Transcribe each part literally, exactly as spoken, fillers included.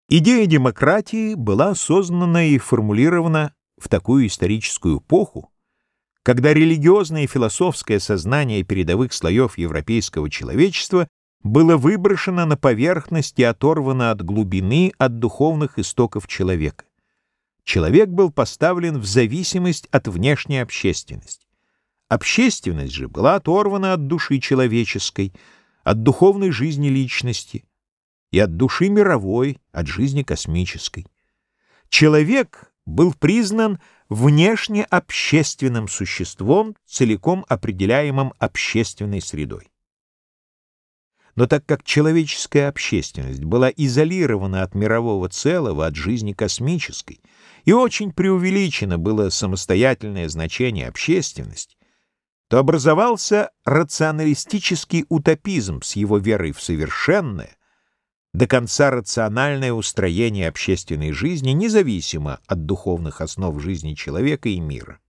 Идея демократии была осознана и формулирована в такую историческую эпоху, когда религиозное и философское сознание передовых слоев европейского человечества было выброшено на поверхность и оторвано от глубины, от духовных истоков человека. Человек был поставлен в зависимость от внешней общественности. Общественность же была оторвана от души человеческой, от духовной жизни личности и от души мировой, от жизни космической. Человек был признан внешне общественным существом, целиком определяемым общественной средой. Но так как человеческая общественность была изолирована от мирового целого, от жизни космической, и очень преувеличено было самостоятельное значение общественности, то образовался рационалистический утопизм с его верой в совершенное, до конца рациональное устроение общественной жизни, независимо от духовных основ жизни человека и мира.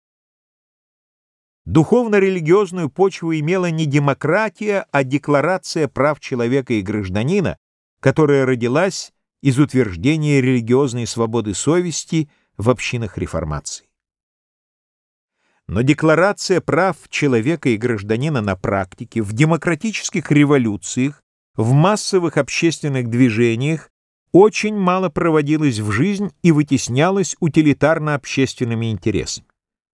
Духовно-религиозную почву имела не демократия, а декларация прав человека и гражданина, которая родилась из утверждения религиозной свободы совести в общинах реформации. Но декларация прав человека и гражданина на практике, в демократических революциях, в массовых общественных движениях очень мало проводилась в жизнь и вытеснялась утилитарно-общественными интересами.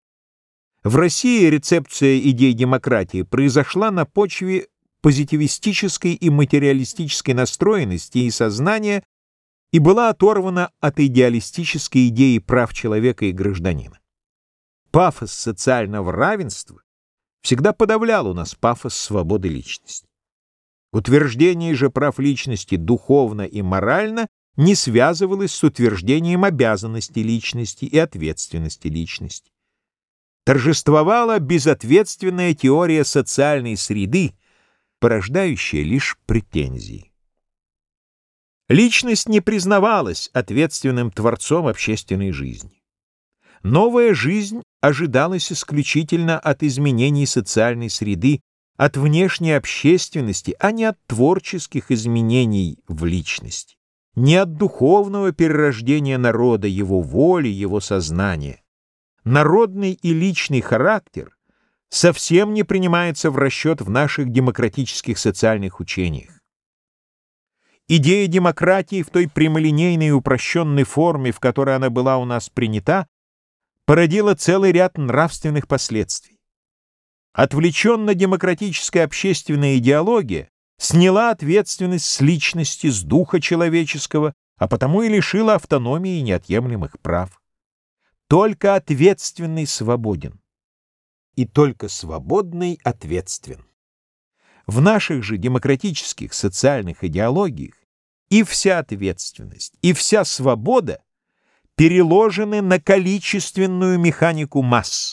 В России рецепция идей демократии произошла на почве позитивистической и материалистической настроенности и сознания и была оторвана от идеалистической идеи прав человека и гражданина. Пафос социального равенства всегда подавлял у нас пафос свободы личности. Утверждение же прав личности духовно и морально не связывалось с утверждением обязанностей личности и ответственности личности. Торжествовала безответственная теория социальной среды, порождающая лишь претензии. Личность не признавалась ответственным творцом общественной жизни. Новая жизнь ожидалась исключительно от изменений социальной среды, от внешней общественности, а не от творческих изменений в личности, не от духовного перерождения народа, его воли, его сознания. Народный и личный характер совсем не принимается в расчет в наших демократических социальных учениях. Идея демократии в той прямолинейной и упрощенной форме, в которой она была у нас принята, породила целый ряд нравственных последствий. Отвлеченно-демократическая общественная идеология сняла ответственность с личности, с духа человеческого, а потому и лишила автономии и неотъемлемых прав. Только ответственный свободен, и только свободный ответствен. В наших же демократических социальных идеологиях и вся ответственность, и вся свобода переложены на количественную механику масс.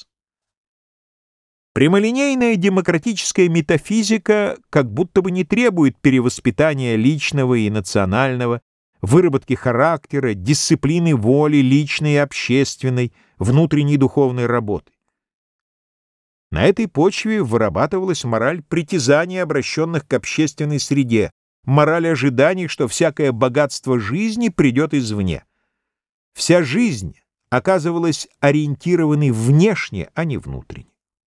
Прямолинейная демократическая метафизика как будто бы не требует перевоспитания личного и национального, выработки характера, дисциплины воли личной и общественной, внутренней духовной работы. На этой почве вырабатывалась мораль притязаний, обращенных к общественной среде, мораль ожиданий, что всякое богатство жизни придет извне. Вся жизнь оказывалась ориентированной внешне, а не внутренне.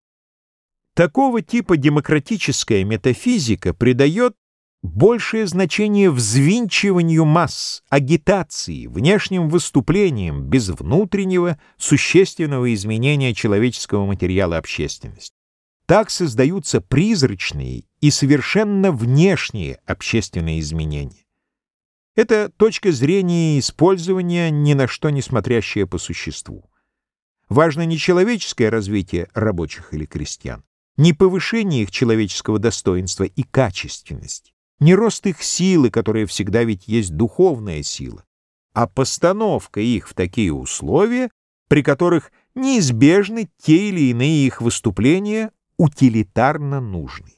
Такого типа демократическая метафизика придает большее значение взвинчиванию масс, агитации, внешним выступлениям без внутреннего существенного изменения человеческого материала общественности. Так создаются призрачные и совершенно внешние общественные изменения. Это точка зрения и использования, ни на что не смотрящая по существу. Важно не человеческое развитие рабочих или крестьян, не повышение их человеческого достоинства и качественности, не рост их силы, которая всегда ведь есть духовная сила, а постановка их в такие условия, при которых неизбежны те или иные их выступления утилитарно нужны.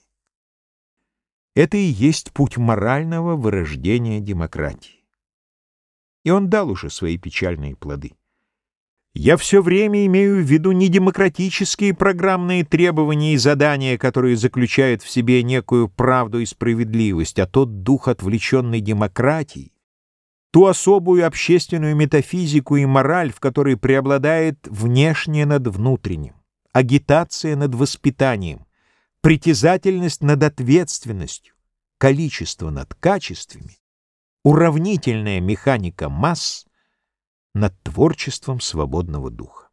Это и есть путь морального вырождения демократии. И он дал уже свои печальные плоды. Я все время имею в виду не демократические программные требования и задания, которые заключают в себе некую правду и справедливость, а тот дух отвлеченной демократии, ту особую общественную метафизику и мораль, в которой преобладает внешнее над внутренним, агитация над воспитанием, притязательность над ответственностью, количество над качествами, уравнительная механика масс над творчеством свободного духа.